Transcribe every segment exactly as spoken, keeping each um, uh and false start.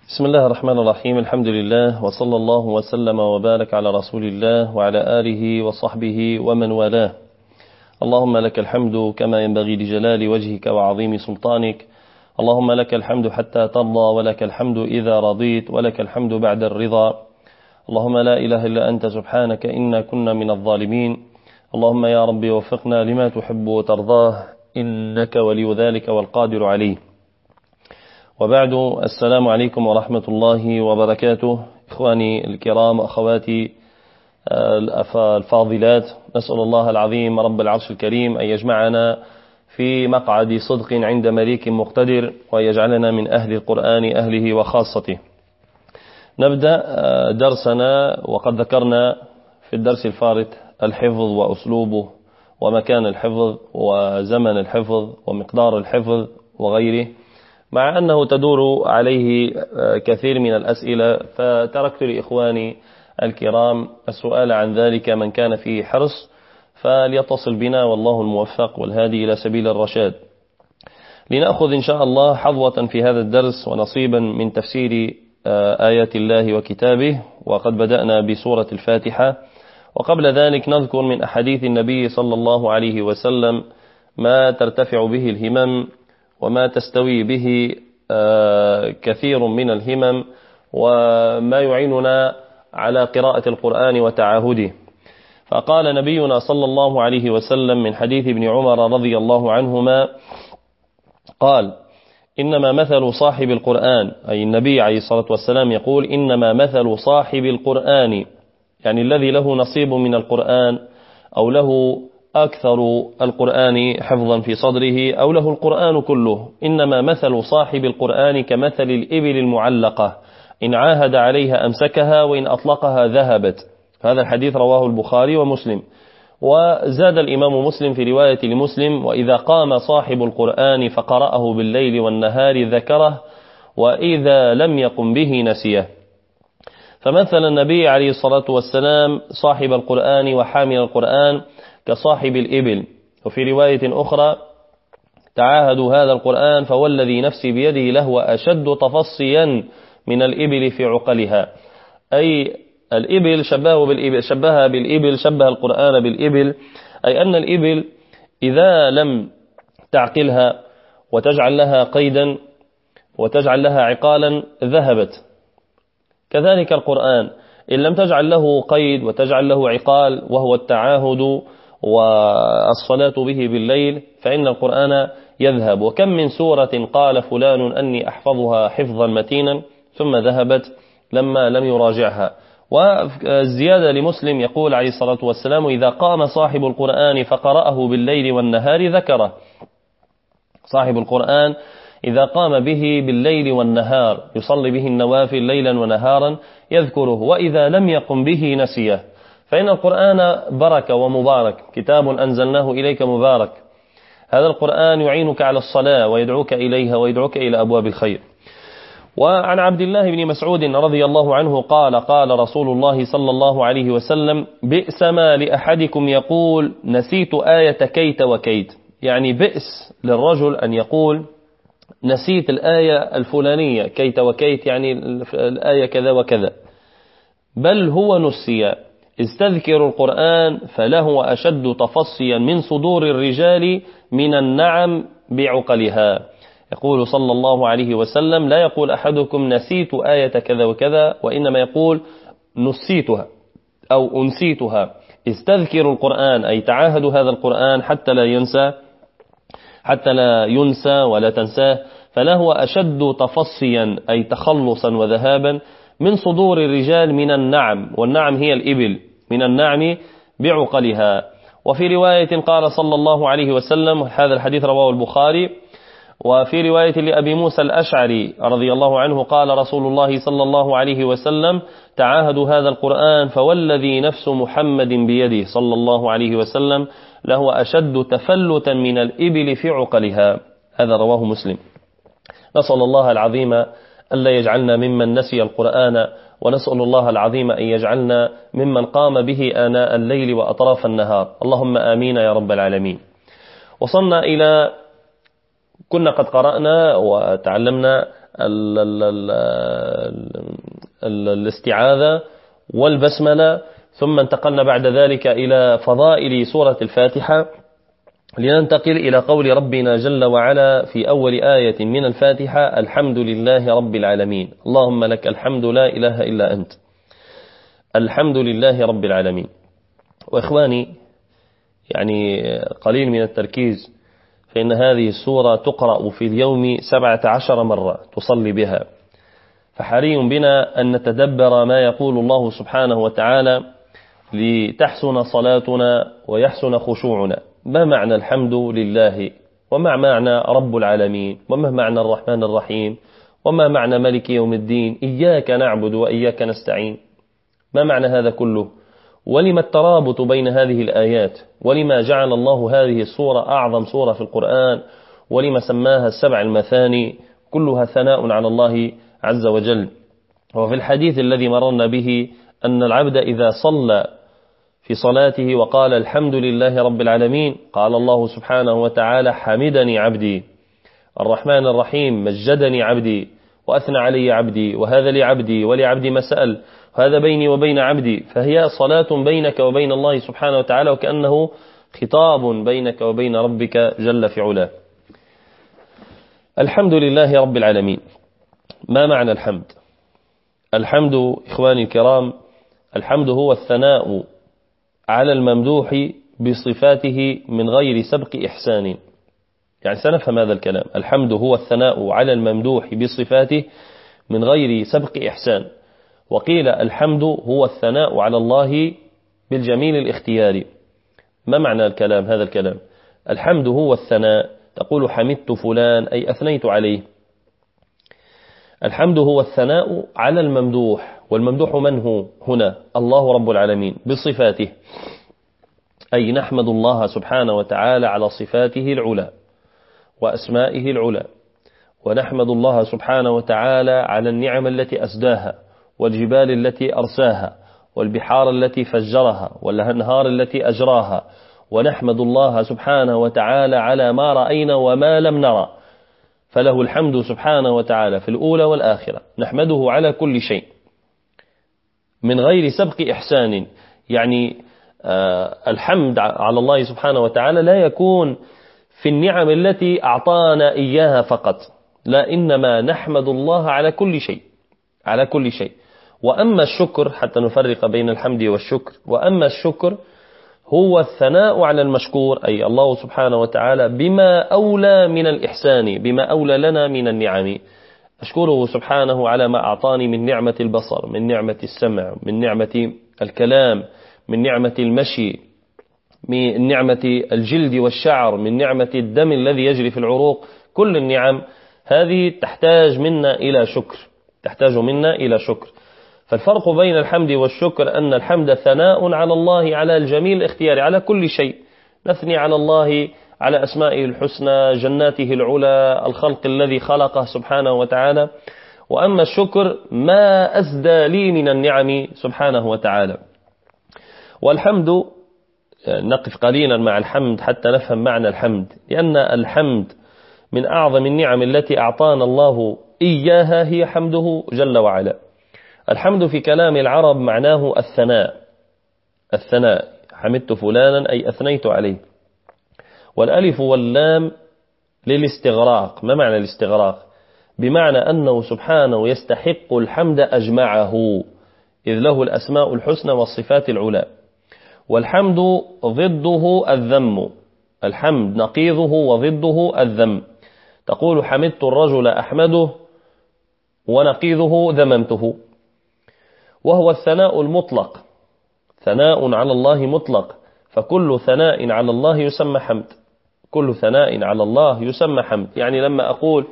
بسم الله الرحمن الرحيم. الحمد لله وصلى الله وسلم وبارك على رسول الله وعلى آله وصحبه ومن والاه. اللهم لك الحمد كما ينبغي لجلال وجهك وعظيم سلطانك. اللهم لك الحمد حتى ترضى، ولك الحمد إذا رضيت، ولك الحمد بعد الرضا. اللهم لا إله إلا أنت سبحانك إنا كنا من الظالمين. اللهم يا ربي وفقنا لما تحب وترضاه، إنك ولي ذلك والقادر عليه. وبعد، السلام عليكم ورحمة الله وبركاته. إخواني الكرام وأخواتي الفاضلات، نسأل الله العظيم رب العرش الكريم أن يجمعنا في مقعد صدق عند مليك مقتدر، ويجعلنا من أهل القرآن أهله وخاصته. نبدأ درسنا، وقد ذكرنا في الدرس الفارط الحفظ وأسلوبه ومكان الحفظ وزمن الحفظ ومقدار الحفظ وغيره، مع أنه تدور عليه كثير من الأسئلة، فتركت لإخواني الكرام السؤال عن ذلك. من كان فيه حرص فليتصل بنا، والله الموفق والهادي إلى سبيل الرشاد. لنأخذ إن شاء الله حظوة في هذا الدرس ونصيبا من تفسير آيات الله وكتابه، وقد بدأنا بسورة الفاتحة. وقبل ذلك نذكر من أحاديث النبي صلى الله عليه وسلم ما ترتفع به الهمم، وما تستوي به كثير من الهمم، وما يعيننا على قراءة القرآن وتعاهده. فقال نبينا صلى الله عليه وسلم من حديث ابن عمر رضي الله عنهما قال: إنما مثل صاحب القرآن، أي النبي عليه الصلاة والسلام يقول: إنما مثل صاحب القرآن، يعني الذي له نصيب من القرآن، أو له أكثر القرآن حفظا في صدره، أو له القرآن كله. إنما مثل صاحب القرآن كمثل الإبل المعلقة، إن عاهد عليها أمسكها، وإن أطلقها ذهبت. هذا الحديث رواه البخاري ومسلم. وزاد الإمام مسلم في رواية لمسلم: وإذا قام صاحب القرآن فقرأه بالليل والنهار ذكره، وإذا لم يقم به نسيه. فمثل النبي عليه الصلاة والسلام صاحب القرآن وحامل القرآن كصاحب الإبل. وفي رواية أخرى: تعاهدوا هذا القرآن فوالذي نفسي بيده لهو أشد تفصيا من الإبل في عقلها. أي الإبل شبهه بالإبل، شبهها بالإبل، شبه القرآن بالإبل، أي أن الإبل إذا لم تعقلها وتجعل لها قيدا وتجعل لها عقالا ذهبت. كذلك القرآن إن لم تجعل له قيد وتجعل له عقال، وهو التعاهد والصلاة به بالليل، فإن القرآن يذهب. وكم من سورة قال فلان أني أحفظها حفظا متينا، ثم ذهبت لما لم يراجعها. والزيادة لمسلم يقول عليه الصلاة والسلام: إذا قام صاحب القرآن فقرأه بالليل والنهار ذكره. صاحب القرآن إذا قام به بالليل والنهار يصلي به النوافل ليلا ونهارا يذكره، وإذا لم يقم به نسيه. فإن القرآن بركة ومبارك، كتاب أنزلناه إليك مبارك. هذا القرآن يعينك على الصلاة ويدعوك إليها ويدعوك إلى أبواب الخير. وعن عبد الله بن مسعود رضي الله عنه قال: قال رسول الله صلى الله عليه وسلم: بئس ما لأحدكم يقول نسيت آية كيت وكيت. يعني بئس للرجل أن يقول نسيت الآية الفلانية كيت وكيت، يعني الآية كذا وكذا، بل هو نسي. استذكر القرآن فله أشد تفصيا من صدور الرجال من النعم بعقلها. يقول صلى الله عليه وسلم: لا يقول أحدكم نسيت آية كذا وكذا، وإنما يقول نسيتها أو أنسيتها. استذكر القرآن أي تعاهدوا هذا القرآن حتى لا ينسى حتى لا ينسى ولا تنساه، فله أشد تفصيا أي تخلصا وذهابا من صدور الرجال من النعم، والنعم هي الإبل، من النعم بعقلها. وفي رواية قال صلى الله عليه وسلم، هذا الحديث رواه البخاري. وفي رواية لأبي موسى الأشعري رضي الله عنه قال رسول الله صلى الله عليه وسلم: تعاهدوا هذا القرآن فوالذي نفس محمد بيده صلى الله عليه وسلم له أشد تفلتا من الإبل في عقلها. هذا رواه مسلم. نسأل الله العظيم ألا يجعلنا ممن نسي القرآن، ونسأل الله العظيم أن يجعلنا ممن قام به آناء الليل وأطراف النهار. اللهم آمين يا رب العالمين. وصلنا إلى كنا قد قرأنا وتعلمنا ال ال ال ال الاستعاذة والبسملة، ثم انتقلنا بعد ذلك إلى فضائل سورة الفاتحة، لننتقل إلى قول ربنا جل وعلا في أول آية من الفاتحة: الحمد لله رب العالمين. اللهم لك الحمد لا إله إلا أنت. الحمد لله رب العالمين. وإخواني، يعني قليل من التركيز، فإن هذه السورة تقرأ في اليوم سبعة عشر مرة تصلي بها، فحري بنا أن نتدبر ما يقول الله سبحانه وتعالى لتحسن صلاتنا ويحسن خشوعنا. ما معنى الحمد لله؟ وما معنى رب العالمين؟ وما معنى الرحمن الرحيم؟ وما معنى ملك يوم الدين؟ إياك نعبد وإياك نستعين. ما معنى هذا كله؟ ولما الترابط بين هذه الآيات؟ ولما جعل الله هذه السورة أعظم سورة في القرآن؟ ولما سماها السبع المثاني؟ كلها ثناء على الله عز وجل. وفي الحديث الذي مررنا به أن العبد إذا صلى في صلاته وقال الحمد لله رب العالمين، قال الله سبحانه وتعالى: حمدني عبدي. الرحمن الرحيم: مجدني عبدي وأثنى علي عبدي، وهذا لعبدي ولعبدي ما سأل، وهذا بيني وبين عبدي. فهي صلاة بينك وبين الله سبحانه وتعالى، وكأنه خطاب بينك وبين ربك جل في علاه. الحمد لله رب العالمين. ما معنى الحمد؟ الحمد إخواني الكرام، الحمد هو الثناء على الممدوح بصفاته من غير سبق إحسان. يعني سنفهم هذا الكلام. الحمد هو الثناء على الممدوح بصفاته من غير سبق إحسان. وقيل الحمد هو الثناء على الله بالجميل الاختياري. ما معنى الكلام هذا الكلام؟ الحمد هو الثناء، تقول حمدت فلان أي أثنيت عليه. الحمد هو الثناء على الممدوح، والممدوح من هو هنا؟ الله رب العالمين بصفاته، أي نحمد الله سبحانه وتعالى على صفاته العلى وأسمائه العلى، ونحمد الله سبحانه وتعالى على النعم التي أسداها، والجبال التي أرساها، والبحار التي فجرها، والأنهار التي أجراها. ونحمد الله سبحانه وتعالى على ما رأينا وما لم نرى، فله الحمد سبحانه وتعالى في الأولى والآخرة. نحمده على كل شيء من غير سبق إحسان. يعني آه الحمد على الله سبحانه وتعالى لا يكون في النعم التي أعطانا إياها فقط، لا، إنما نحمد الله على كل شيء، على كل شيء. وأما الشكر، حتى نفرق بين الحمد والشكر، وأما الشكر هو الثناء على المشكور، أي الله سبحانه وتعالى بما أولى من الإحسان، بما أولى لنا من النعم. أشكره سبحانه على ما أعطاني من نعمة البصر، من نعمة السمع، من نعمة الكلام، من نعمة المشي، من نعمة الجلد والشعر، من نعمة الدم الذي يجري في العروق. كل النعم هذه تحتاج منا إلى شكر، تحتاج منا إلى شكر. فالفرق بين الحمد والشكر أن الحمد ثناء على الله على الجميل الاختياري، على كل شيء. نثني على الله على أسمائه الحسنى، جناته العلى، الخلق الذي خلقه سبحانه وتعالى. وأما الشكر ما أسدى لي من النعم سبحانه وتعالى. والحمد، نقف قليلا مع الحمد حتى نفهم معنى الحمد، لأن الحمد من أعظم النعم التي أعطانا الله إياها، هي حمده جل وعلا. الحمد في كلام العرب معناه الثناء، الثناء، حمدت فلانا أي أثنيت عليه. والألف واللام للاستغراق. ما معنى الاستغراق؟ بمعنى أنه سبحانه يستحق الحمد أجمعه، إذ له الأسماء الحسنى والصفات العلى. والحمد ضده الذم، الحمد نقيضه وضده الذم. تقول حمدت الرجل أحمده، ونقيضه ذممته. وهو الثناء المطلق، ثناء على الله مطلق، فكل ثناء على الله يسمى حمد، كل ثناء على الله يسمى حمد. يعني لما أقول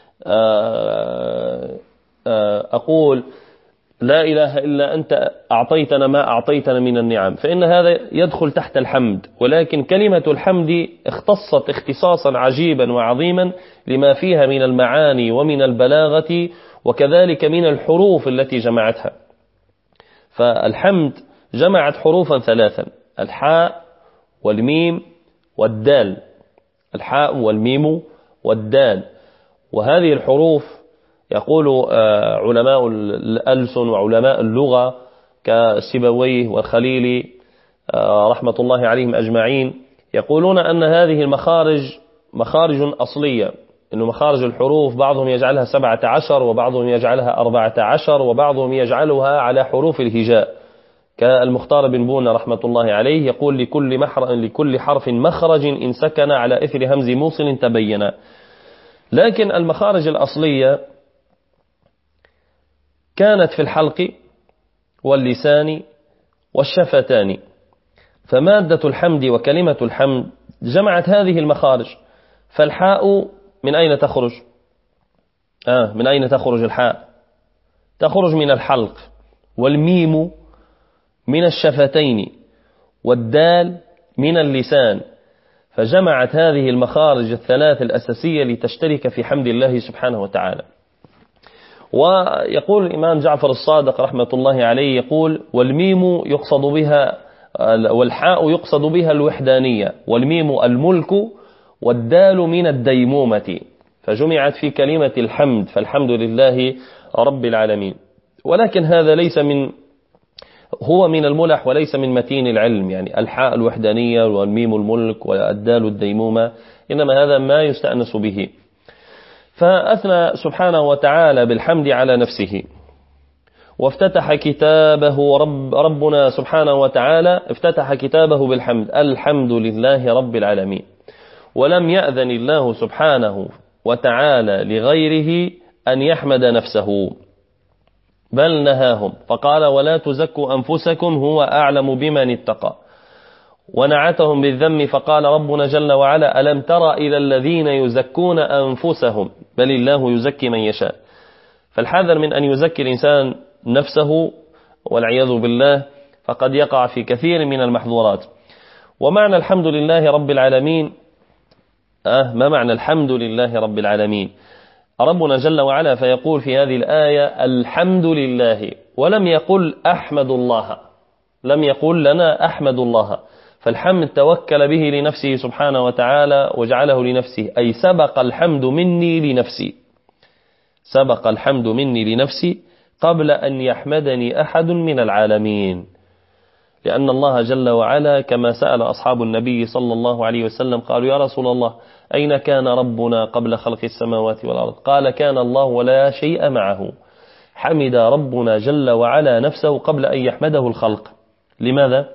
أقول لا إله إلا أنت أعطيتنا ما أعطيتنا من النعم، فإن هذا يدخل تحت الحمد. ولكن كلمة الحمد اختصت اختصاصا عجيبا وعظيما لما فيها من المعاني ومن البلاغة، وكذلك من الحروف التي جمعتها. فالحمد جمعت حروفا ثلاثا: الحاء والميم والدال، الحاء والميم والدال. وهذه الحروف يقول علماء الألسن وعلماء اللغة كسيبويه والخليلي رحمة الله عليهم أجمعين، يقولون أن هذه المخارج مخارج أصلية، إنه مخارج الحروف بعضهم يجعلها سبعة عشر وبعضهم يجعلها أربعة عشر وبعضهم يجعلها على حروف الهجاء، كالمختار بن بونة رحمة الله عليه يقول لكل, محر لكل حرف مخرج إن سكن على إثر همز موصل تبين. لكن المخارج الأصلية كانت في الحلق واللسان والشفتان، فمادة الحمد وكلمة الحمد جمعت هذه المخارج. فالحاء من أين تخرج؟ آه من أين تخرج الحاء؟ تخرج من الحلق، والميم من الشفتين، والدال من اللسان، فجمعت هذه المخارج الثلاث الأساسية لتشترك في حمد الله سبحانه وتعالى. ويقول الإمام جعفر الصادق رحمة الله عليه يقول: والميم يقصد بها والحاء يقصد بها الوحدانية، والميم الملك، والدال من الديمومة، فجمعت في كلمة الحمد، فالحمد لله رب العالمين. ولكن هذا ليس من هو من الملح وليس من متين العلم، يعني الحاء الوحدانية والميم الملك والدال الديمومة، إنما هذا ما يستأنس به. فأثنى سبحانه وتعالى بالحمد على نفسه، وافتتح كتابه رب ربنا سبحانه وتعالى افتتح كتابه بالحمد، الحمد لله رب العالمين. ولم يأذن الله سبحانه وتعالى لغيره أن يحمد نفسه، بل نهاهم فقال: ولا تزكوا أنفسكم هو أعلم بمن اتقى. ونعتهم بالذم فقال ربنا جل وعلا: ألم تر إلى الذين يزكون أنفسهم بل الله يزكي من يشاء. فالحذر من أن يزكي الإنسان نفسه والعياذ بالله، فقد يقع في كثير من المحظورات. ومعنى الحمد لله رب العالمين، آه ما معنى الحمد لله رب العالمين؟ ربنا جل وعلا فيقول في هذه الآية: الحمد لله، ولم يقل أحمد الله، لم يقل لنا أحمد الله، فالحمد توكل به لنفسه سبحانه وتعالى وجعله لنفسه، أي سبق الحمد مني لنفسي، سبق الحمد مني لنفسي قبل أن يحمدني أحد من العالمين. لأن الله جل وعلا كما سأل أصحاب النبي صلى الله عليه وسلم قالوا: يا رسول الله أين كان ربنا قبل خلق السماوات والأرض؟ قال: كان الله ولا شيء معه. حمد ربنا جل وعلا نفسه قبل أن يحمده الخلق. لماذا؟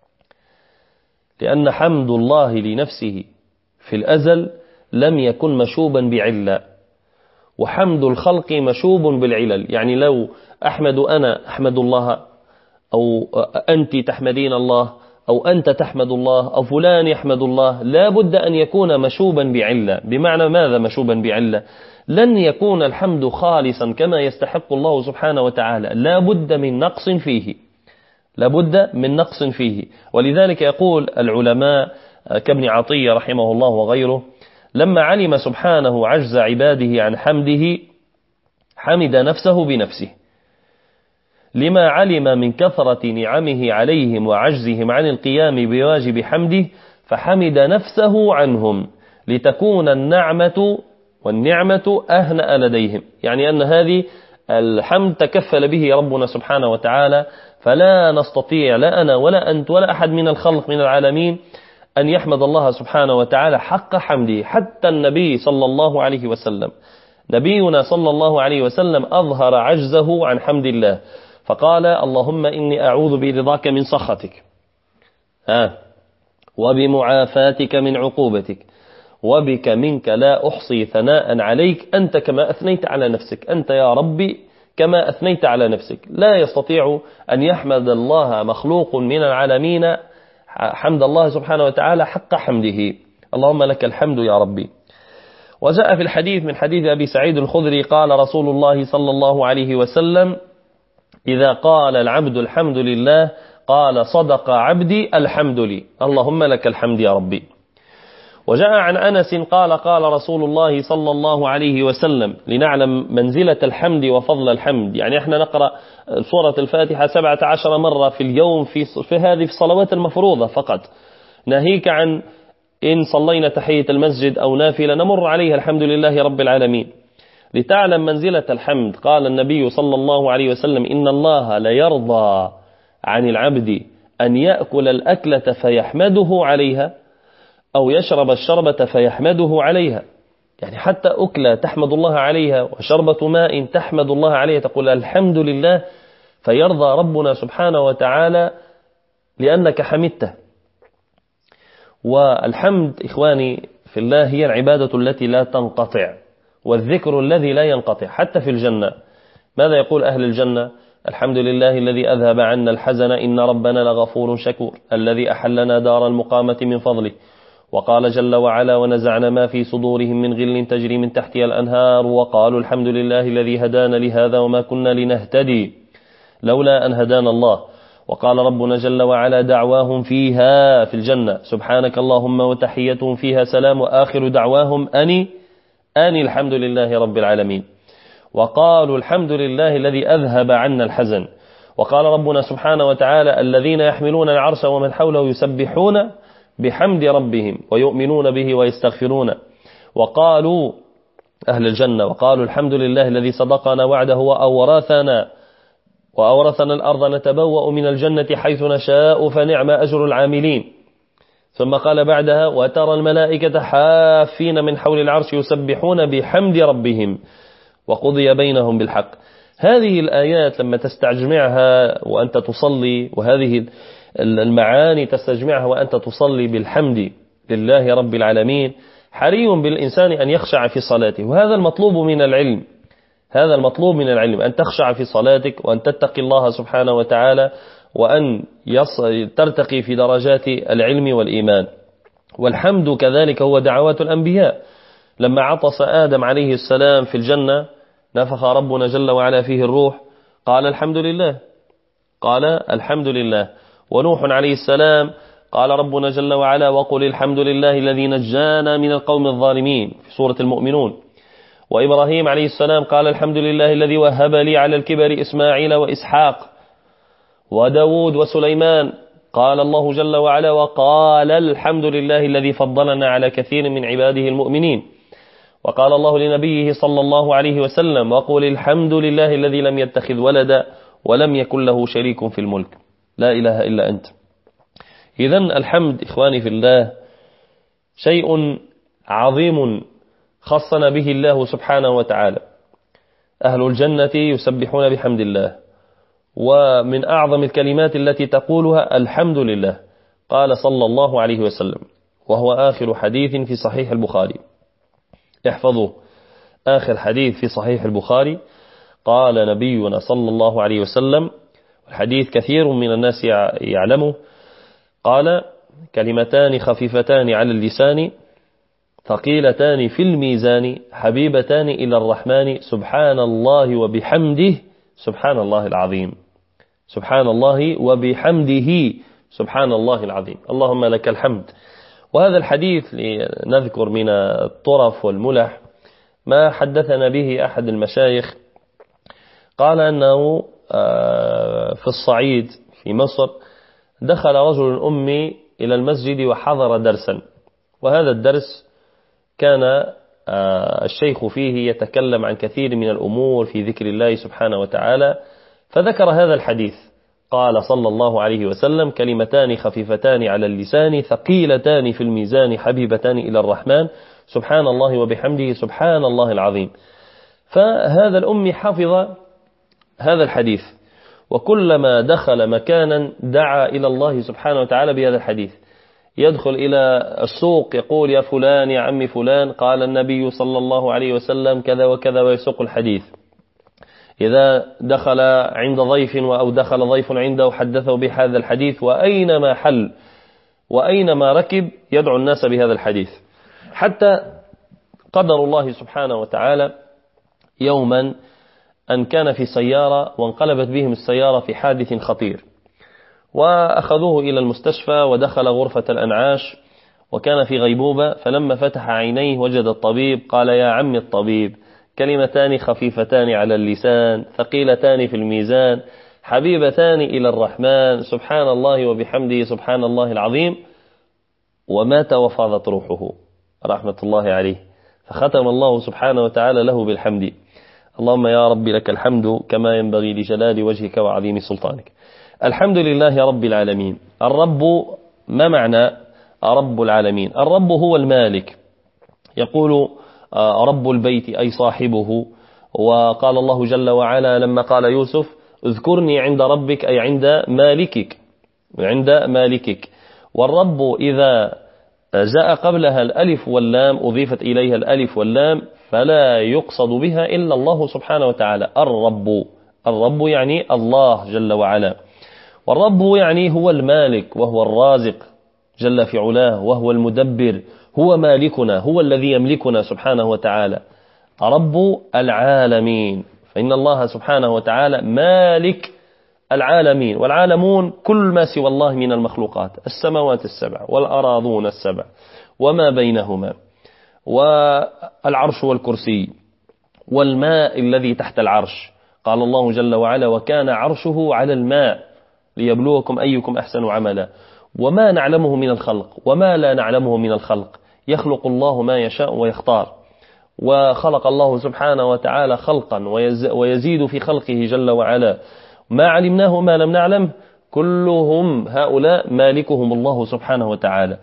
لأن حمد الله لنفسه في الأزل لم يكن مشوبا بعلة، وحمد الخلق مشوب بالعلل. يعني لو أحمد أنا أحمد الله، أو أنت تحمدين الله، أو أنت تحمد الله، أو فلان يحمد الله، لا بد أن يكون مشوبا بعلة. بمعنى ماذا مشوبا بعلة؟ لن يكون الحمد خالصا كما يستحق الله سبحانه وتعالى، لا بد من نقص فيه، لا بد من نقص فيه. ولذلك يقول العلماء كابن عطية رحمه الله وغيره: لما علم سبحانه عجز عباده عن حمده حمد نفسه بنفسه، لما علم من كثرة نعمه عليهم وعجزهم عن القيام بواجب حمده، فحمد نفسه عنهم لتكون النعمة والنعمة أهنأ لديهم. يعني أن هذه الحمد تكفل به ربنا سبحانه وتعالى، فلا نستطيع لا أنا ولا أنت ولا أحد من الخلق من العالمين أن يحمد الله سبحانه وتعالى حق حمده. حتى النبي صلى الله عليه وسلم، نبينا صلى الله عليه وسلم أظهر عجزه عن حمد الله، فقال: اللهم إني أعوذ برضاك من سخطك، آه وبمعافاتك من عقوبتك، وبك منك لا أحصي ثناء عليك أنت كما أثنيت على نفسك، أنت يا ربي كما أثنيت على نفسك. لا يستطيع أن يحمد الله مخلوق من العالمين حمد الله سبحانه وتعالى حق حمده. اللهم لك الحمد يا ربي. وجاء في الحديث من حديث أبي سعيد الخدري قال رسول الله صلى الله عليه وسلم: إذا قال العبد الحمد لله قال: صدق عبدي الحمد لي، اللهم لك الحمد يا ربي. وجاء عن أنس قال: قال رسول الله صلى الله عليه وسلم: لنعلم منزلة الحمد وفضل الحمد، يعني احنا نقرأ سورة الفاتحة سبعة عشر مرة في اليوم في, في هذه الصلوات المفروضة فقط، ناهيك عن إن صلينا تحية المسجد أو نافلة نمر عليها الحمد لله رب العالمين. لتعلم منزلة الحمد. قال النبي صلى الله عليه وسلم: إن الله ليرضى عن العبد أن يأكل الأكلة فيحمده عليها، أو يشرب الشربة فيحمده عليها. يعني حتى أكلة تحمد الله عليها، وشربة ماء تحمد الله عليها، تقول الحمد لله، فيرضى ربنا سبحانه وتعالى لأنك حمدته. والحمد إخواني في الله هي العبادة التي لا تنقطع، والذكر الذي لا ينقطع. حتى في الجنة ماذا يقول أهل الجنة؟ الحمد لله الذي أذهب عنا الحزن إن ربنا لغفور شكور، الذي أحلنا دار المقامة من فضله. وقال جل وعلا: ونزعنا ما في صدورهم من غل تجري من تحتها الأنهار وقالوا الحمد لله الذي هدانا لهذا وما كنا لنهتدي لولا أن هدانا الله. وقال ربنا جل وعلا: دعواهم فيها في الجنة سبحانك اللهم وتحيتهم فيها سلام وآخر دعواهم أني أني الحمد لله رب العالمين. وقالوا الحمد لله الذي أذهب عنا الحزن. وقال ربنا سبحانه وتعالى: الذين يحملون العرش ومن حوله يسبحون بحمد ربهم ويؤمنون به ويستغفرون. وقالوا أهل الجنة: وقالوا الحمد لله الذي صدقنا وعده وأورثنا وأورثنا الأرض نتبوأ من الجنة حيث نشاء فنعم أجر العاملين. ثم قال بعدها: وترى الملائكة حافين من حول العرش يسبحون بحمد ربهم وقضي بينهم بالحق. هذه الآيات لما تستجمعها وأنت تصلي، وهذه المعاني تستجمعها وأنت تصلي بالحمد لله رب العالمين، حري بالإنسان أن يخشع في صلاته. وهذا المطلوب من العلم، هذا المطلوب من العلم، أن تخشع في صلاتك، وأن تتقي الله سبحانه وتعالى، وأن ترتقي في درجات العلم والإيمان. والحمد كذلك هو دعوات الأنبياء. لما عطس آدم عليه السلام في الجنة نفخ ربنا جل وعلا فيه الروح، قال الحمد لله، قال الحمد لله. ونوح عليه السلام قال ربنا جل وعلا: وقل الحمد لله الذي نجانا من القوم الظالمين في سورة المؤمنون. وإبراهيم عليه السلام قال الحمد لله الذي وهب لي على الكبر إسماعيل وإسحاق. وداود وسليمان قال الله جل وعلا: وقال الحمد لله الذي فضلنا على كثير من عباده المؤمنين. وقال الله لنبيه صلى الله عليه وسلم: وقل الحمد لله الذي لم يتخذ ولدا ولم يكن له شريك في الملك لا إله إلا أنت. إذن الحمد إخواني في الله شيء عظيم خصنا به الله سبحانه وتعالى. أهل الجنة يسبحون بحمد الله، ومن أعظم الكلمات التي تقولها الحمد لله. قال صلى الله عليه وسلم، وهو آخر حديث في صحيح البخاري، احفظوا آخر حديث في صحيح البخاري، قال نبينا صلى الله عليه وسلم، الحديث كثير من الناس يعلمه، قال: كلمتان خفيفتان على اللسان ثقيلتان في الميزان حبيبتان إلى الرحمن سبحان الله وبحمده سبحان الله العظيم. سبحان الله وبحمده سبحان الله العظيم. اللهم لك الحمد. وهذا الحديث لنذكر من الطرف والملح ما حدثنا به أحد المشايخ، قال أنه في الصعيد في مصر دخل رجل أمي إلى المسجد وحضر درسا، وهذا الدرس كان الشيخ فيه يتكلم عن كثير من الأمور في ذكر الله سبحانه وتعالى، فذكر هذا الحديث. قال صلى الله عليه وسلم: كلمتان خفيفتان على اللسان ثقيلتان في الميزان حبيبتان إلى الرحمن سبحان الله وبحمده سبحان الله العظيم. فهذا الأمي حفظ هذا الحديث، وكلما دخل مكانا دعا إلى الله سبحانه وتعالى بهذا الحديث. يدخل إلى السوق يقول: يا فلان يا عم فلان قال النبي صلى الله عليه وسلم كذا وكذا، ويسوق الحديث. إذا دخل عند ضيف أو دخل ضيف عنده حدثه بهذا الحديث، وأينما حل وأينما ركب يدعو الناس بهذا الحديث. حتى قدر الله سبحانه وتعالى يوما أن كان في سيارة وانقلبت بهم السيارة في حادث خطير، وأخذوه إلى المستشفى ودخل غرفة الأنعاش وكان في غيبوبة. فلما فتح عينيه وجد الطبيب، قال: يا عم الطبيب، كلمتان خفيفتان على اللسان ثقيلتان في الميزان حبيبتان إلى الرحمن سبحان الله وبحمده سبحان الله العظيم. ومات وفاضت روحه رحمة الله عليه، فختم الله سبحانه وتعالى له بالحمد. اللهم يا رب لك الحمد كما ينبغي لجلال وجهك وعظيم سلطانك. الحمد لله رب العالمين. الرب، ما معنى رب العالمين؟ الرب هو المالك، يقول رب البيت أي صاحبه. وقال الله جل وعلا لما قال يوسف اذكرني عند ربك أي عند مالكك، عند مالكك. والرب إذا جاء قبلها الألف واللام أضيفت إليها الألف واللام فلا يقصد بها إلا الله سبحانه وتعالى. الرب، الرب يعني الله جل وعلا. والرب يعني هو المالك وهو الرازق جل في علاه، وهو المدبر، هو مالكنا، هو الذي يملكنا سبحانه وتعالى. رب العالمين، فإن الله سبحانه وتعالى مالك العالمين. والعالمون كل ما سوى الله من المخلوقات، السماوات السبع والأراضون السبع وما بينهما، والعرش والكرسي والماء الذي تحت العرش. قال الله جل وعلا وكان عرشه على الماء ليبلوكم أيكم أحسن عملا. وما نعلمه من الخلق وما لا نعلمه من الخلق، يخلق الله ما يشاء ويختار. وخلق الله سبحانه وتعالى خلقا ويزيد في خلقه جل وعلا، ما علمناه ما لم نعلم، كلهم هؤلاء مالكهم الله سبحانه وتعالى.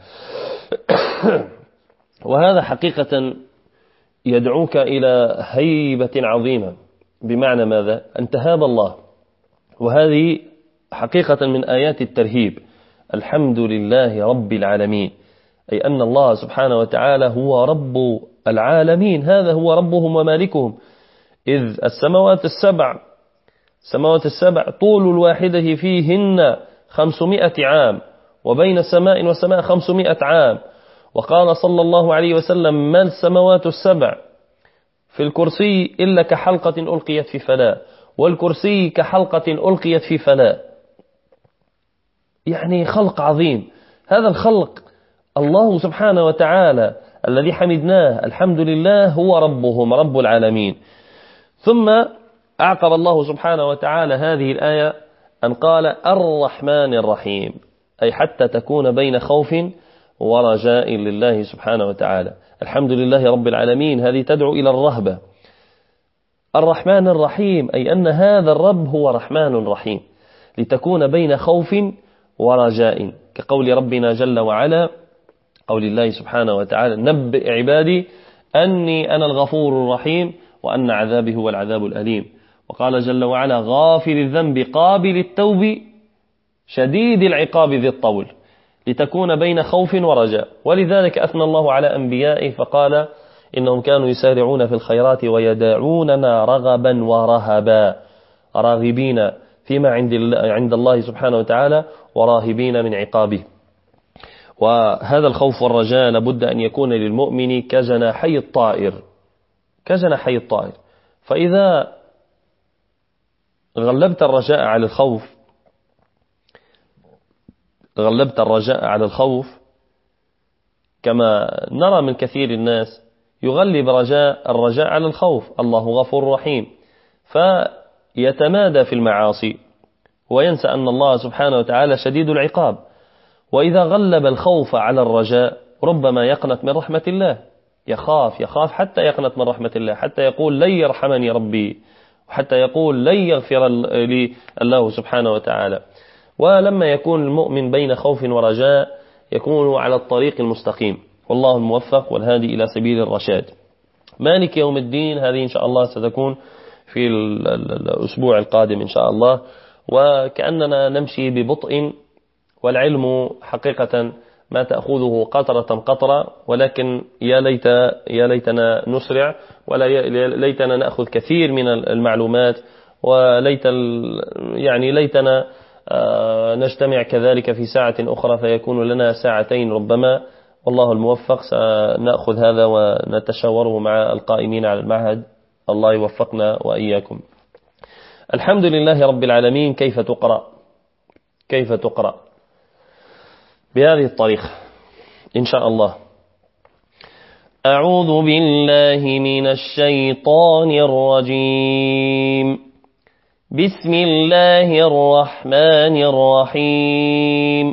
وهذا حقيقة يدعوك إلى هيبة عظيمة، بمعنى ماذا؟ أن تهاب الله. وهذه حقيقة من آيات الترهيب. الحمد لله رب العالمين، أي أن الله سبحانه وتعالى هو رب العالمين، هذا هو ربهم ومالكهم. إذ السماوات السبع، السماوات السبع طول الواحدة فيهن خمسمائة عام، وبين سماء وسماء خمسمائة عام. وقال صلى الله عليه وسلم ما السماوات السبع في الكرسي إلا كحلقة ألقيت في فلاة، والكرسي كحلقة ألقيت في فلاة. يعني خلق عظيم. هذا الخلق الله سبحانه وتعالى الذي حمدناه، الحمد لله هو ربهم رب العالمين. ثم أعقب الله سبحانه وتعالى هذه الآية أن قال الرحمن الرحيم، أي حتى تكون بين خوف ورجاء لله سبحانه وتعالى. الحمد لله رب العالمين هذه تدعو إلى الرهبة. الرحمن الرحيم، أي أن هذا الرب هو رحمن رحيم، لتكون بين خوف ورجاء، كقول ربنا جل وعلا، قول الله سبحانه وتعالى نبئ عبادي أني أنا الغفور الرحيم وأن عذابي هو العذاب الأليم. وقال جل وعلا غافل الذنب قابل التوب شديد العقاب ذي الطول، لتكون بين خوف ورجاء. ولذلك أثنى الله على أنبيائه فقال إنهم كانوا يسارعون في الخيرات ويدعوننا رغبا ورهبا، راغبين فيما عند الله سبحانه وتعالى وراهبين من عقابه. وهذا الخوف والرجاء لابد أن يكون للمؤمن كجناحي الطائر، كجناحي الطائر. فإذا غلبت الرجاء على الخوف، غلبت الرجاء على الخوف، كما نرى من كثير الناس يغلب رجاء الرجاء على الخوف، الله غفور رحيم، فيتمادى في المعاصي وينسى أن الله سبحانه وتعالى شديد العقاب. وإذا غلب الخوف على الرجاء ربما يقنط من رحمة الله، يخاف يخاف حتى يقنط من رحمة الله، حتى يقول لن يرحمني ربي، وحتى يقول لن يغفر لي الله سبحانه وتعالى. ولما يكون المؤمن بين خوف ورجاء يكون على الطريق المستقيم، والله الموفق والهادي إلى سبيل الرشاد. مالك يوم الدين هذه إن شاء الله ستكون في الأسبوع القادم إن شاء الله. وكأننا نمشي ببطء، والعلم حقيقة ما تأخذه قطرة قطرة، ولكن يا ليت يا ليتنا نسرع، ولا ليتنا نأخذ كثير من المعلومات، وليت يعني ليتنا نجتمع كذلك في ساعة أخرى فيكون لنا ساعتين ربما. والله الموفق، سنأخذ هذا ونتشاوره مع القائمين على المعهد، الله يوفقنا وإياكم. الحمد لله رب العالمين. كيف تقرأ؟ كيف تقرأ؟ بهذه الطريقة إن شاء الله. أعوذ بالله من الشيطان الرجيم. بسم الله الرحمن الرحيم.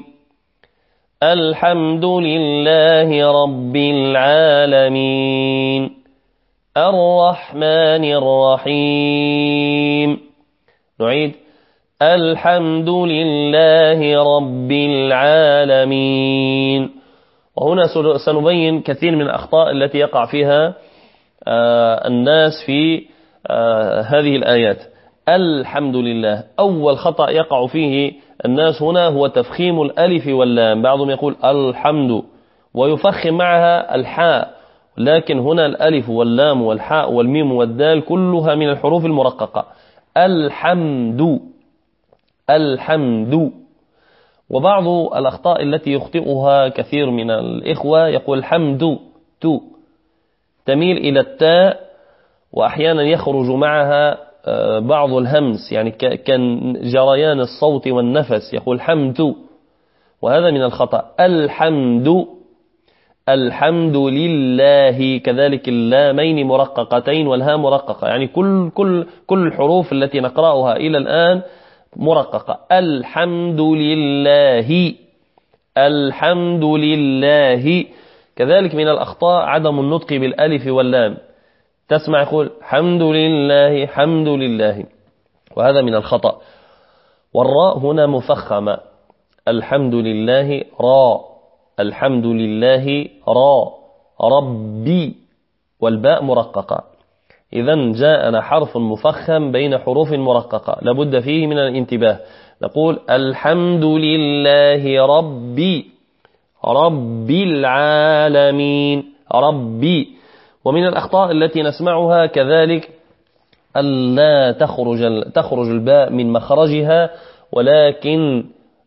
الحمد لله رب العالمين. الرحمن الرحيم. نعيد. الحمد لله رب العالمين. وهنا سنبين كثير من الأخطاء التي يقع فيها الناس في هذه الآيات. الحمد لله، أول خطأ يقع فيه الناس هنا هو تفخيم الألف واللام. بعضهم يقول الحمد ويفخم معها الحاء، لكن هنا الألف واللام والحاء والميم والدال كلها من الحروف المرققة. الحمد الحمد. وبعض الأخطاء التي يخطئها كثير من الإخوة يقول حمد تو، تميل إلى التاء، وأحيانا يخرج معها بعض الهمس، يعني كان جريان الصوت والنفس، يقول حمد، وهذا من الخطأ. الحمد الحمد لله، كذلك اللامين مرققتين والها مرققة، يعني كل كل كل الحروف التي نقرأها إلى الآن مرققة. الحمد لله الحمد لله. كذلك من الأخطاء عدم النطق بالألف واللام، تسمع يقول حمد لله حمد لله، وهذا من الخطأ. والراء هنا مفخمة، الحمد لله را، الحمد لله را، ربي، والباء مرققة. إذن جاءنا حرف مفخم بين حروف مرققة، لابد فيه من الانتباه. نقول الحمد لله ربي رب العالمين ربي. ومن الأخطاء التي نسمعها كذلك ألا تخرج تخرج الباء من مخرجها، ولكن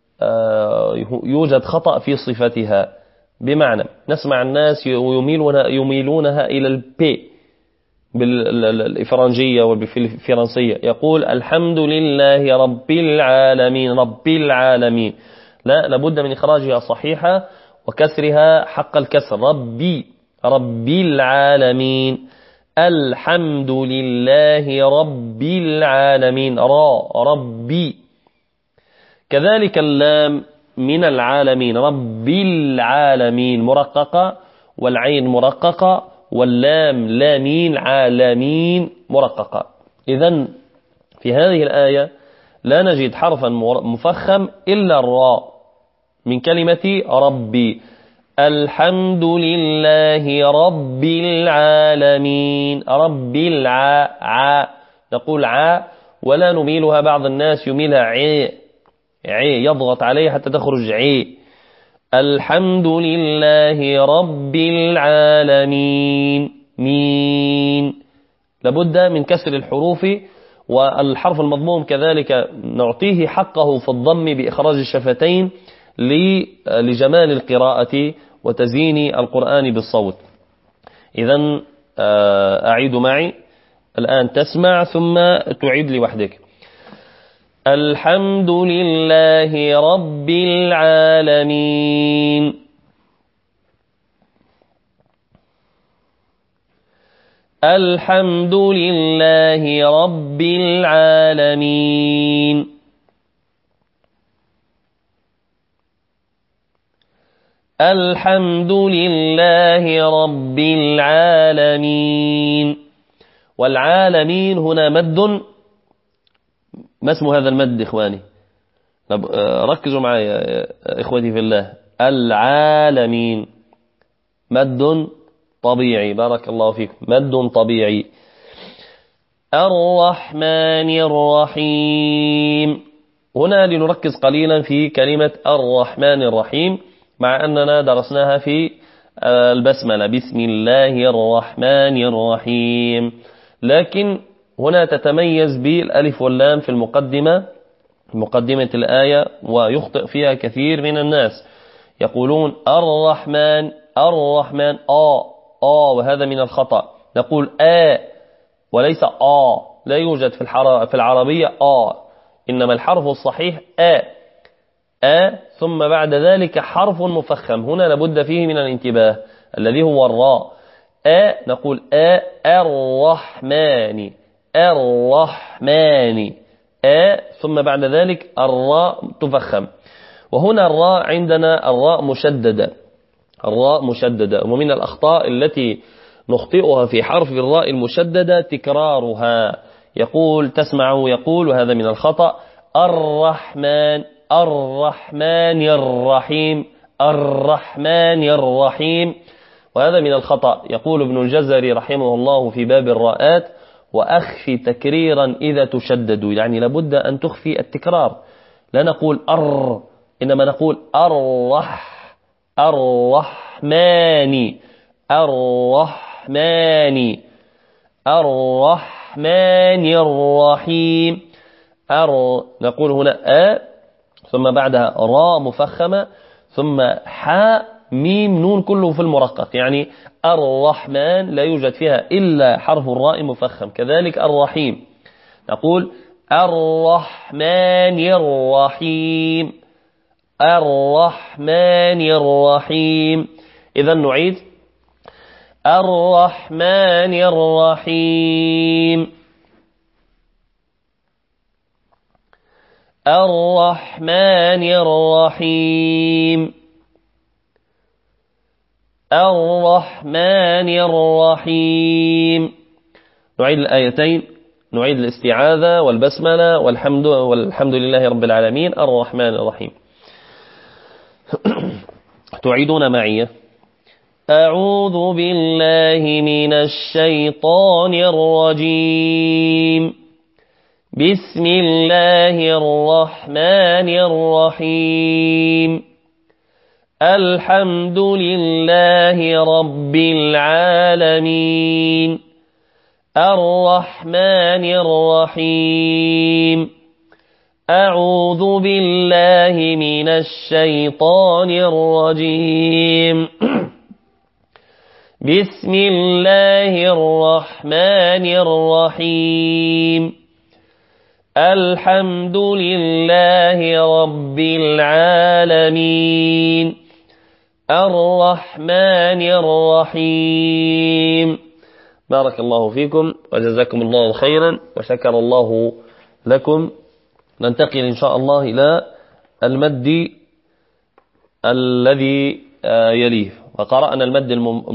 يوجد خطأ في صفتها. بمعنى نسمع الناس يميلونها, يميلونها إلى البي بالإفرنجية وبالفرنسية، يقول الحمد لله رب العالمين رب العالمين. لا، لابد من إخراجها صحيحة وكسرها حق الكسر، ربي رب العالمين. الحمد لله رب العالمين را ربي. كذلك اللام من العالمين رب العالمين مرققة، والعين مرققة، واللام لامين عالمين مرققة. إذن في هذه الآية لا نجد حرفا مفخم إلا الراء من كلمة ربي. الحمد لله رب العالمين رب الع ع، نقول ع ولا نميلها، بعض الناس يميلها عي عي، يضغط عليه حتى تخرج عي. الحمد لله رب العالمين مين، لابد من كسر الحروف. والحرف المضموم كذلك نعطيه حقه في الضم بإخراج الشفتين لجمال القراءة وتزيين القرآن بالصوت. إذن أعيد معي الآن، تسمع ثم تعيد لوحدك. الحمد لله رب العالمين الحمد لله رب العالمين الحمد لله رب العالمين. والعالمين هنا مد. ما اسم هذا المد إخواني؟ ركزوا معي إخوتي في الله. العالمين مد طبيعي، بارك الله فيكم، مد طبيعي. الرحمن الرحيم، هنا لنركز قليلا في كلمة الرحمن الرحيم، مع أننا درسناها في البسملة بسم الله الرحمن الرحيم، لكن هنا تتميز بالألف واللام في المقدمة مقدمة الآية، ويخطئ فيها كثير من الناس، يقولون الرحمن الرحمن آ آ، وهذا من الخطأ. نقول آ وليس آ، لا يوجد في في العربية آ، إنما الحرف الصحيح آ آ، ثم بعد ذلك حرف مفخم، هنا لابد فيه من الانتباه الذي هو الراء. آ نقول آ الرحمن الرحمن آ، ثم بعد ذلك الراء تفخم. وهنا الراء عندنا الراء مشددة الراء مشددة ومن الأخطاء التي نخطئها في حرف الراء المشددة تكرارها. يقول تسمع يقول وهذا من الخطأ الرحمن الرحمن الرحيم الرحمن الرحيم، وهذا من الخطأ. يقول ابن الجزري رحمه الله في باب الراءات وأخفي تكريرا إذا تشدد، يعني لابد أن تخفي التكرار، لا نقول أر إنما نقول الرح الرحمن الرحمن الرحمن الرحيم. أر نقول هنا أ ثم بعدها راء مفخمة ثم حاء ميم نون كله في المرقق، يعني الرحمن لا يوجد فيها إلا حرف الراء مفخم. كذلك الرحيم نقول الرحمن الرحيم الرحمن الرحيم. إذا نعيد الرحمن الرحيم الرحمن الرحيم الرحمن الرحيم. نعيد الآيتين، نعيد الاستعاذة والبسملة والحمد والحمد لله رب العالمين الرحمن الرحيم. تعيدون معي أعوذ بالله من الشيطان الرجيم بسم الله الرحمن الرحيم الحمد لله رب العالمين الرحمن الرحيم أعوذ بالله من الشيطان الرجيم بسم الله الرحمن الرحيم الحمد لله رب العالمين الرحمن الرحيم. بارك الله فيكم وجزاكم الله خيرا وشكر الله لكم. ننتقل إن شاء الله إلى المد الذي يليه، وقرأنا المد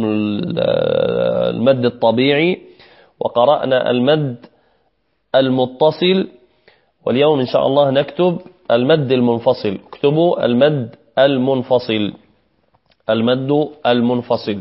المد الطبيعي وقرأنا المد المتصل، واليوم إن شاء الله نكتب المد المنفصل. اكتبوا المد المنفصل المد المنفصل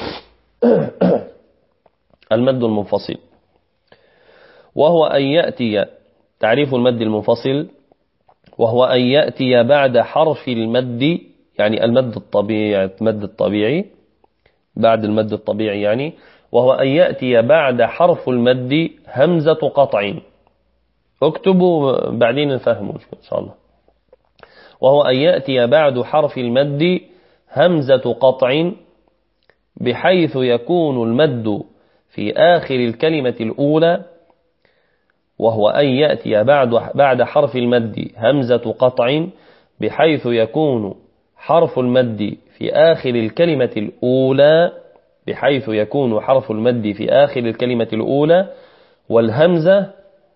المد المنفصل وهو أن يأتي تعريف المد المنفصل، وهو أن يأتي بعد حرف المد، يعني المد الطبيعي المد الطبيعي بعد المد الطبيعي يعني وهو أن يأتي بعد حرف المد همزة قطع. اكتبوا بعدين نفهموا إن شاء الله. وهو أن يأتي بعد حرف المد همزة قطع بحيث يكون المد في آخر الكلمة الأولى. وهو أن يأتي بعد بعد حرف المد همزة قطع بحيث يكون حرف المد في آخر الكلمة الأولى بحيث يكون حرف المد في آخر الكلمة الأولى والهمزة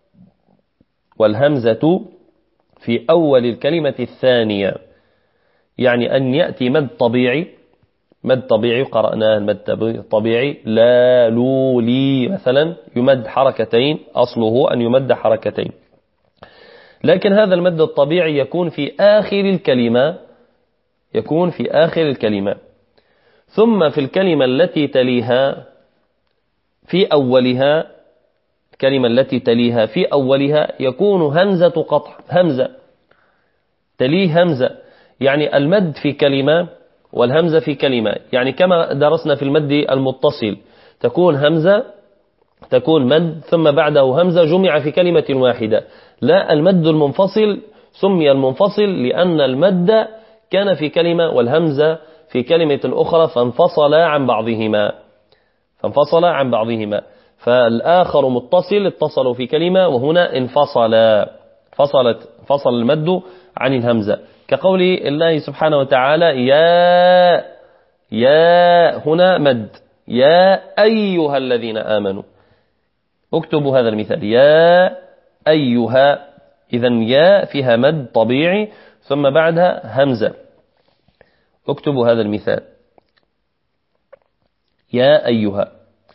والهمزة في أول الكلمة الثانية. يعني أن يأتي مد طبيعي مد طبيعي قرأناه المد الطبيعي لا لو لي مثلا يمد حركتين، أصله أن يمد حركتين، لكن هذا المد الطبيعي يكون في آخر الكلمة يكون في آخر الكلمة ثم في الكلمة التي تليها في أولها الكلمة التي تليها في أولها يكون همزة قطع، همزة تليه همزة، يعني المد في كلمة والهمزة في كلمة، يعني كما درسنا في المد المتصل تكون همزة تكون مد ثم بعده همزة جمع في كلمة واحدة. لا، المد المنفصل سمي المنفصل لأن المد كان في كلمة والهمزة في كلمة أخرى فانفصلا عن بعضهما فانفصلا عن بعضهما فالآخر متصل اتصلوا في كلمة وهنا انفصلا فصلت فصل المد عن الهمزة، كقول الله سبحانه وتعالى يا يا هنا مد يا أيها الذين آمنوا. اكتبوا هذا المثال يا أيها، إذن يا فيها مد طبيعي ثم بعدها همزة. اكتبوا هذا المثال يا أيها.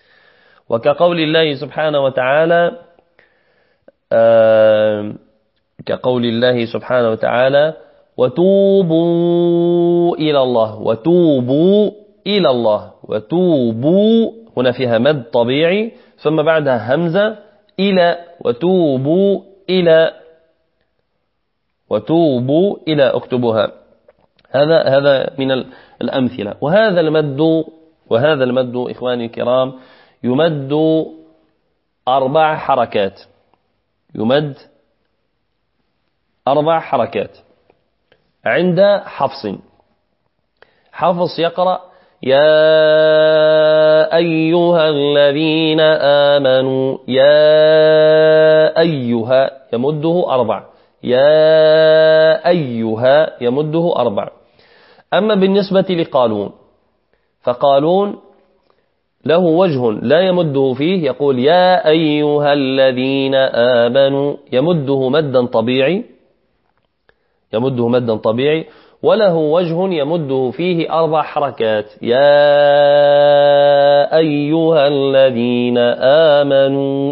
وكقول الله سبحانه وتعالى آه كقول الله سبحانه وتعالى وتوبوا إلى الله وتوبوا إلى الله وتوبوا هنا فيها مد طبيعي ثم بعدها همزة إلى وتوبوا إلى وتوبوا إلى اكتبوها. هذا هذا من الأمثلة. وهذا المد وهذا المد إخواني الكرام يمد أربع حركات يمد أربع حركات عند حفص. حفص يقرأ يا أيها الذين آمنوا يا أيها يمده أربع يا أيها يمده أربع. أما بالنسبة لقالون فقالون له وجه لا يمده فيه يقول يا أيها الذين آمنوا يمده مدا طبيعي يمده مدا طبيعي وله وجه يمده فيه أربع حركات يا أيها الذين آمنوا.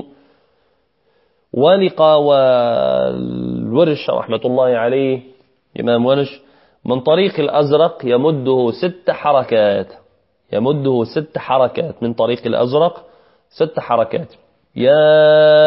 ولقى والورش رحمة الله عليه إمام ورش من طريق الأزرق يمده ست حركات يمده ست حركات من طريق الأزرق ست حركات يا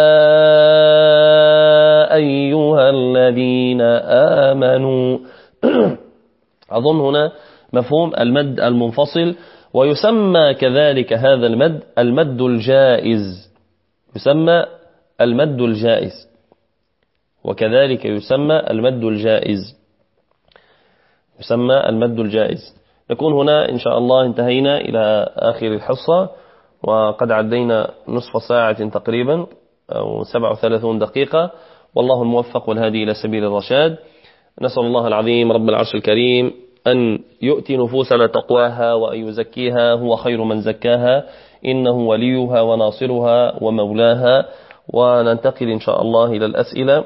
أيها الذين آمنوا. أظن هنا مفهوم المد المنفصل. ويسمى كذلك هذا المد المد الجائز يسمى المد الجائز وكذلك يسمى المد الجائز يسمى المد الجائز. نكون هنا إن شاء الله انتهينا إلى آخر الحصة وقد عدينا نصف ساعة تقريبا أو سبع وثلاثون دقيقة والله الموفق والهادي إلى سبيل الرشاد. نسأل الله العظيم رب العرش الكريم أن يؤتي نفوسنا تقواها وأن يزكيها هو خير من زكاها إنه وليها وناصرها ومولاها. وننتقل إن شاء الله إلى الأسئلة.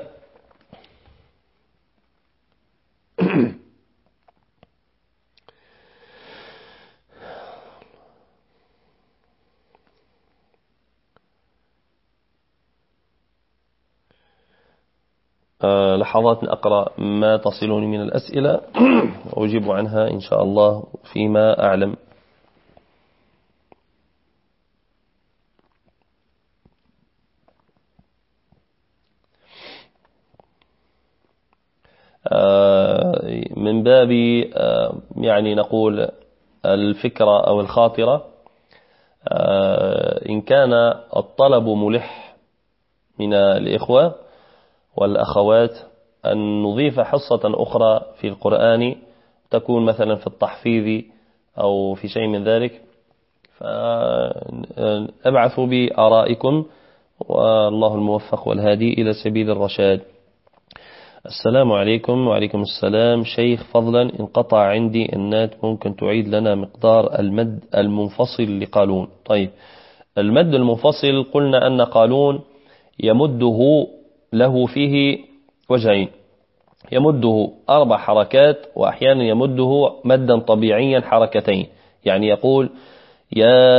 لحظات أقرأ ما تصلني من الأسئلة وأجيب عنها إن شاء الله فيما أعلم. من باب يعني نقول الفكرة أو الخاطرة إن كان الطلب ملح من الإخوة والأخوات أن نضيف حصة أخرى في القرآن تكون مثلا في التحفيظ أو في شيء من ذلك فأبعثوا بآرائكم والله الموفق والهادي إلى سبيل الرشاد. السلام عليكم. وعليكم السلام. شيخ فضلا انقطع عندي النت ممكن تعيد لنا مقدار المد المنفصل لقالون. طيب المد المنفصل قلنا أن قالون يمده له فيه وجهين يمده أربع حركات وأحيانا يمده مدا طبيعيا حركتين يعني يقول يا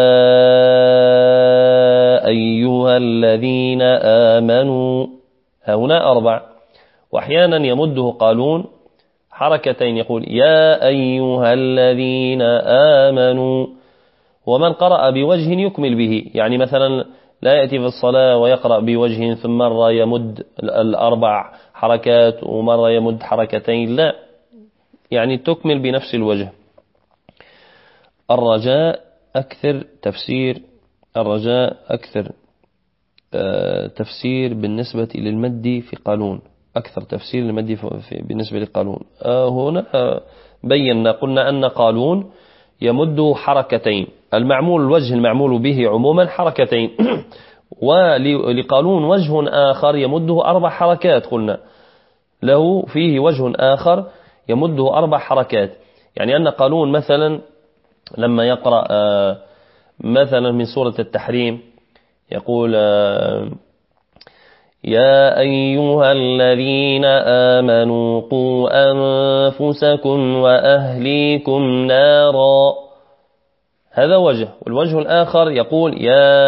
أيها الذين آمنوا هنا أربع. وأحيانا يمده قالون حركتين يقول يا أيها الذين آمنوا. ومن قرأ بوجه يكمل به يعني مثلا لا يأتي في الصلاة ويقرأ بوجه ثم مرة يمد الأربع حركات ومرة يمد حركتين لا يعني تكمل بنفس الوجه. الرجاء أكثر تفسير الرجاء أكثر تفسير بالنسبة للمد في قالون أكثر تفسير للمد بالنسبة لقالون. هنا بينا قلنا أن قالون يمد حركتين المعمول الوجه المعمول به عموما حركتين ولقالون وجه آخر يمده أربع حركات قلنا له فيه وجه آخر يمده أربع حركات يعني أن قالون مثلا لما يقرأ مثلا من سورة التحريم يقول يا أيها الذين آمنوا قوا أنفسكم وأهليكم نارا هذا وجه. والوجه الآخر يقول يا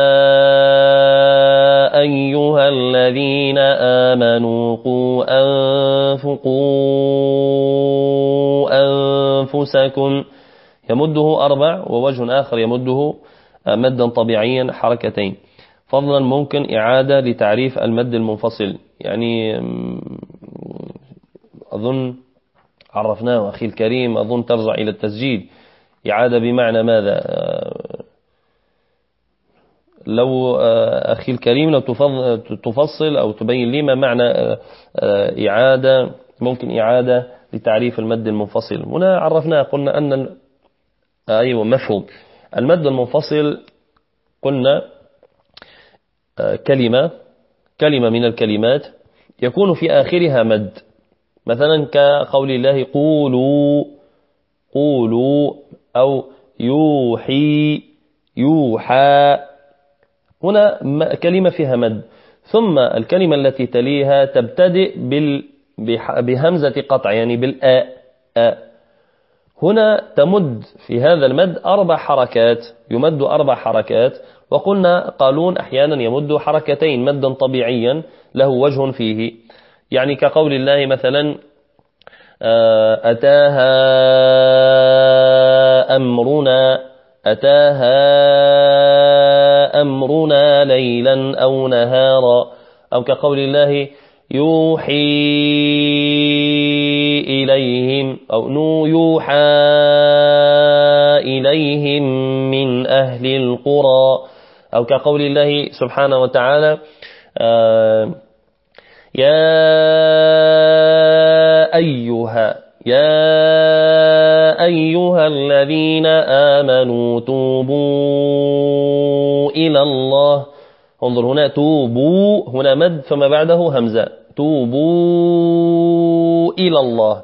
أيها الذين آمنوا قوا أنفقوا أنفسكم، يمده أربع. ووجه آخر يمده مدا طبيعيا حركتين. فضلا ممكن إعادة لتعريف المد المنفصل، يعني أظن عرفناه أخي الكريم، أظن ترجع إلى التسجيل. إعادة بمعنى ماذا؟ لو أخي الكريم لو تفصل أو تبين لي ما معنى إعادة، ممكن إعادة لتعريف المد المنفصل. هنا عرفناه قلنا أن أيوة مفهوم المد المنفصل. قلنا كلمة كلمة من الكلمات يكون في آخرها مد، مثلا كقول الله قولوا قولوا أو يوحي يوحى، هنا كلمة فيها مد. ثم الكلمة التي تليها تبتدئ بهمزة قطع، يعني بالآء آ. هنا تمد في هذا المد أربع حركات، يمد أربع حركات. وقلنا قالون أحيانا يمد حركتين مدا طبيعيا له وجه فيه، يعني كقول الله مثلا أتاها أمرنا أتاها أمرنا ليلا أو نهارا، أو كقول الله يوحي إليهم أو نو يوحى إليهم من أهل القرى، أو كقول الله سبحانه وتعالى يا أيها يا أيها الذين آمنوا توبوا إلى الله. انظر هنا توبوا، هنا مد فما بعده همزة، توبوا إلى الله.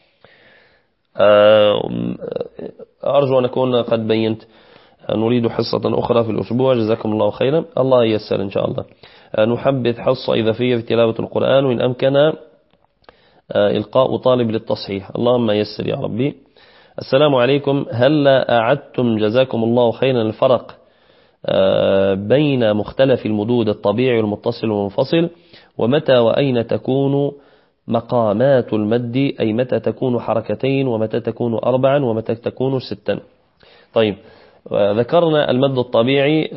أرجو أن أكون قد بينت. نريد حصة أخرى في الأسبوع، جزاكم الله خيرا. الله ييسر إن شاء الله. نحبذ حصة إضافية في تلاوة القرآن، وإن أمكن إلقاء طالب للتصحيح. اللهم ييسر يا ربي. السلام عليكم، هل أعدتم جزاكم الله خيرا الفرق بين مختلف المدود الطبيعي والمتصل والمنفصل، ومتى وأين تكون مقامات المد، أي متى تكون حركتين ومتى تكون أربعا ومتى تكون ستا؟ طيب، ذكرنا المد الطبيعي.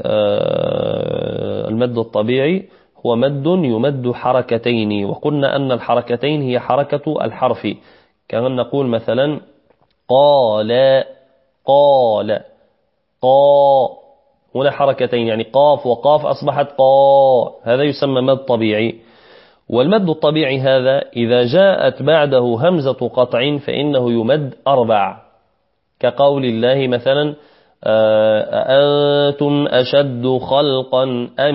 المد الطبيعي هو مد يمد حركتين، وقلنا أن الحركتين هي حركة الحرف، كما نقول مثلا قال قال قا، هنا حركتين، يعني قاف وقاف أصبحت قا، هذا يسمى مد طبيعي. والمد الطبيعي هذا إذا جاءت بعده همزة قطع فإنه يمد أربع، كقول الله مثلا أأنتم أشد خلقا أم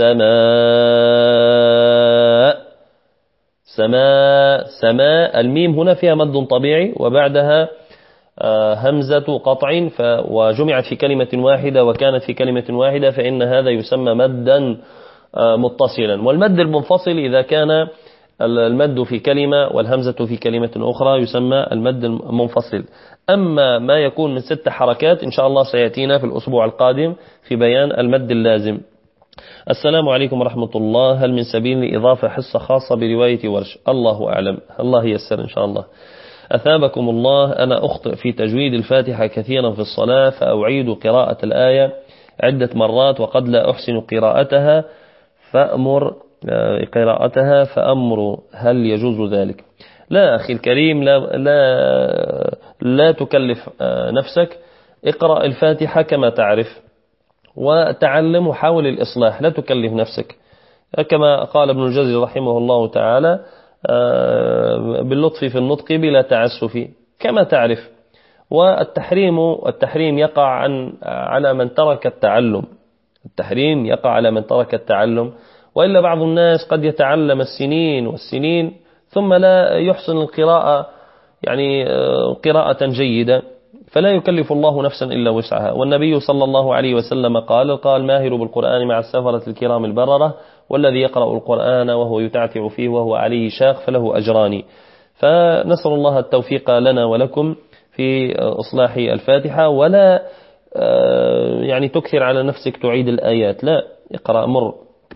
السماء. سماء سماء، الميم هنا فيها مد طبيعي وبعدها همزة قطع وجمعت في كلمة واحدة وكانت في كلمة واحدة، فإن هذا يسمى مدا متصلا. والمد المنفصل إذا كان المد في كلمة والهمزة في كلمة أخرى يسمى المد المنفصل. أما ما يكون من ست حركات إن شاء الله سيأتينا في الأسبوع القادم في بيان المد اللازم. السلام عليكم ورحمة الله. هل من سبيل لإضافة حصة خاصة برواية ورش؟ الله أعلم، الله يسر إن شاء الله. أثابكم الله، أنا أخطئ في تجويد الفاتحة كثيرا في الصلاة، فأعيد قراءة الآية عدة مرات وقد لا أحسن قراءتها فأمر قراءتها فأمر هل يجوز ذلك؟ لا أخي الكريم، لا, لا, لا تكلف نفسك، اقرأ الفاتحة كما تعرف وتعلم وحاول الإصلاح، لا تكلف نفسك، كما قال ابن الجزري رحمه الله تعالى باللطف في النطق بلا تعسف كما تعرف. والتحريم التحريم يقع عن على من ترك التعلم، التحريم يقع على من ترك التعلم. وإلا بعض الناس قد يتعلم السنين والسنين ثم لا يحسن القراءة، يعني قراءة جيدة، فلا يكلف الله نفسا إلا وسعها. والنبي صلى الله عليه وسلم قال قال ماهر بالقرآن مع السفرة الكرام البررة، والذي يقرأ القرآن وهو يتعتع فيه وهو عليه شاق فله أجران. فنسأل الله التوفيق لنا ولكم في إصلاح الفاتحة، ولا يعني تكثر على نفسك تعيد الآيات، لا، اقرأ مر.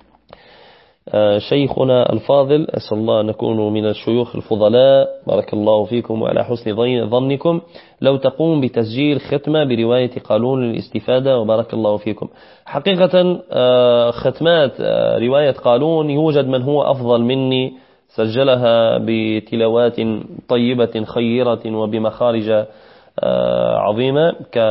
شيخنا الفاضل، أسأل الله أن نكون من الشيوخ الفضلاء، بارك الله فيكم وعلى حسن ظنكم، لو تقوم بتسجيل ختمة برواية قالون للاستفادة، وبارك الله فيكم. حقيقة ختمات رواية قالون يوجد من هو أفضل مني سجلها بتلاوات طيبة خيرة وبمخارج عظيمة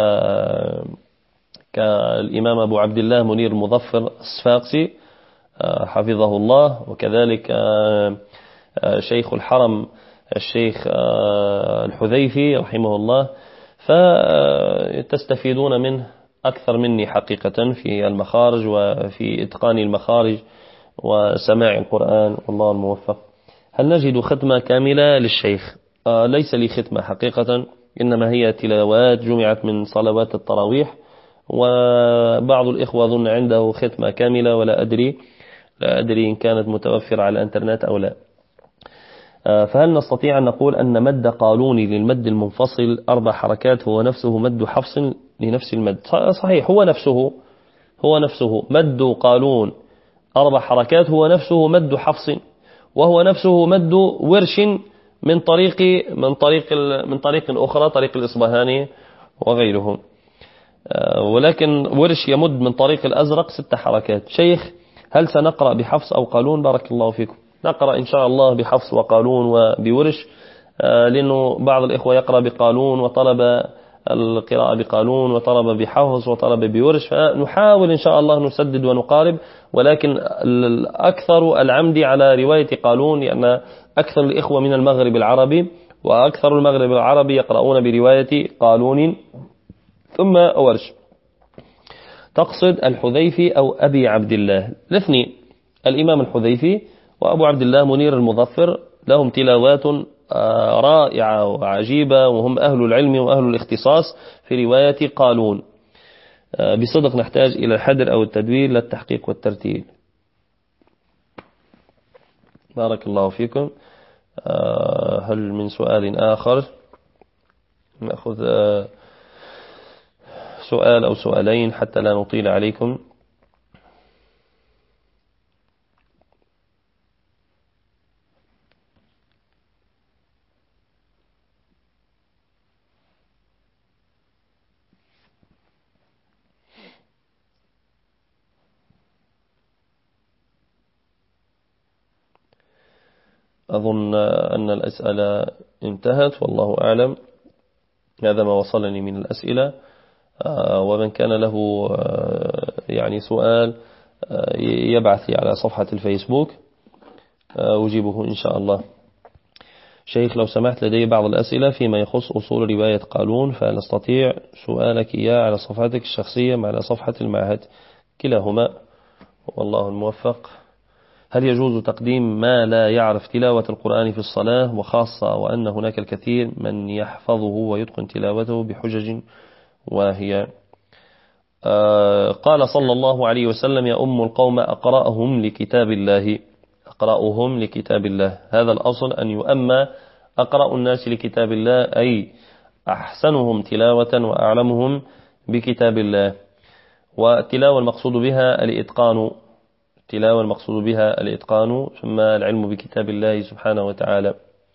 كالإمام أبو عبد الله منير المظفر الصفاقسي حفظه الله، وكذلك شيخ الحرم الشيخ الحذيفي رحمه الله، فتستفيدون منه أكثر مني حقيقة في المخارج وفي إتقان المخارج وسماع القرآن، والله الموفق. هل نجد ختمة كاملة للشيخ؟ ليس لي ختمة حقيقة، إنما هي تلاوات جمعت من صلوات التراويح، وبعض الإخوة ظن عنده ختمة كاملة، ولا أدري لا أدري إن كانت متوفرة على الانترنت أو لا. فهل نستطيع أن نقول أن مد قالوني للمد المنفصل أربع حركات هو نفسه مد حفص لنفس المد؟ صحيح، هو نفسه هو نفسه مد قالون أربع حركات، هو نفسه مد حفص، وهو نفسه مد ورش من طريق من طريق من طريق أخرى، طريق الإصبهاني وغيره. ولكن ورش يمد من طريق الأزرق ست حركات. شيخ، هل سنقرأ بحفص أو قالون؟ بارك الله فيكم. نقرأ إن شاء الله بحفص وقالون وبورش، لأنه بعض الإخوة يقرأ بقالون وطلب القراءة بقالون وطلب بحفص وطلب بورش، فنحاول إن شاء الله نسدد ونقارب، ولكن الأكثر العمد على رواية قالون، لأن أكثر الإخوة من المغرب العربي، وأكثر المغرب العربي يقرؤون برواية قالون ثم ورش. تقصد الحذيفي أو أبي عبد الله؟ الاثنين، الإمام الحذيفي وأبو عبد الله منير المظفر، لهم تلاوات رائعة وعجيبة، وهم أهل العلم وأهل الاختصاص في رواية قالون. بصدق نحتاج إلى الحدر أو التدوير للتحقيق والترتيل. بارك الله فيكم. هل من سؤال آخر؟ نأخذ سؤال أو سؤالين حتى لا نطيل عليكم. أظن أن الأسئلة انتهت، والله أعلم. هذا ما وصلني من الأسئلة، ومن كان له يعني سؤال يبعث لي على صفحة الفيسبوك أجيبه إن شاء الله. شيخ، لو سمحت، لدي بعض الأسئلة فيما يخص أصول رواية قالون، فهل أستطيع سؤالك إياه على صفحتك الشخصية مع على صفحة المعهد؟ كلاهما، والله الموفق. هل يجوز تقديم ما لا يعرف تلاوة القرآن في الصلاة، وخاصة وأن هناك الكثير من يحفظه ويتقن تلاوته بحجج واهية؟ آه قال صلى الله عليه وسلم: يا أم القوم أقرأهم لكتاب الله، أقرأهم لكتاب الله. هذا الأصل أن يؤمى أقرأ الناس لكتاب الله، أي أحسنهم تلاوة وأعلمهم بكتاب الله. والتلاوة المقصود بها الإتقان، التلاوة المقصود بها الإتقان، ثم العلم بكتاب الله سبحانه وتعالى.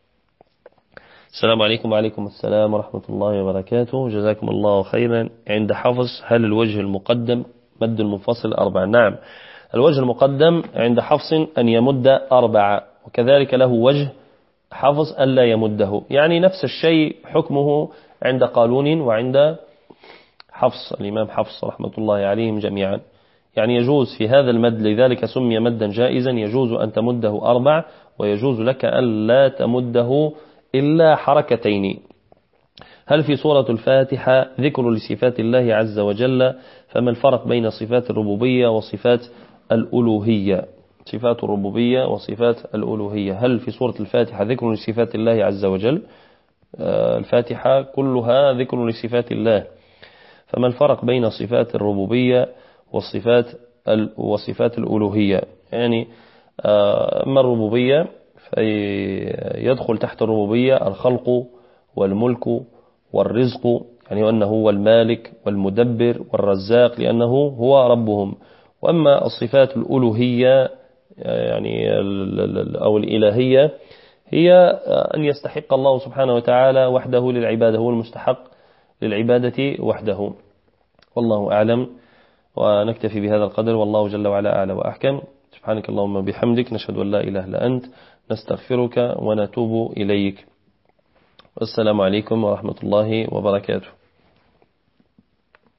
السلام عليكم. وعليكم السلام ورحمة الله وبركاته. جزاكم الله خيرا. عند حفظ، هل الوجه المقدم مد المنفصل أربعة؟ نعم، الوجه المقدم عند حفص أن يمد أربعة، وكذلك له وجه حفظ أن لا يمده، يعني نفس الشيء حكمه عند قالون وعند حفص، الإمام حفص رحمة الله عليهم جميعا. يعني يجوز في هذا المد، لذلك سمي مدا جائزا، يجوز أن تمده أربع، ويجوز لك أن لا تمده إلا حركتين. هل في سورة الفاتحة ذكر لصفات الله عز وجل؟ فما الفرق بين صفات الربوبية وصفات الألوهية؟ صفات الربوبية وصفات الألوهية، هل في سورة الفاتحة ذكر لصفات الله عز وجل؟ الفاتحة كلها ذكر لصفات الله، فما الفرق بين صفات الربوبية والصفات وصفات الألوهية؟ يعني أما الربوبية فيدخل تحت الربوبية الخلق والملك والرزق، يعني أنه هو المالك والمدبر والرزاق لأنه هو ربهم. وأما الصفات الألوهية يعني أو الإلهية هي أن يستحق الله سبحانه وتعالى وحده للعبادة، هو المستحق للعبادة وحده. والله أعلم، ونكتفي بهذا القدر، والله جل وعلا أعلى وأحكم. سبحانك اللهم وبحمدك، نشهد أن لا إله إلا أنت، نستغفرك ونتوب إليك. والسلام عليكم ورحمة الله وبركاته.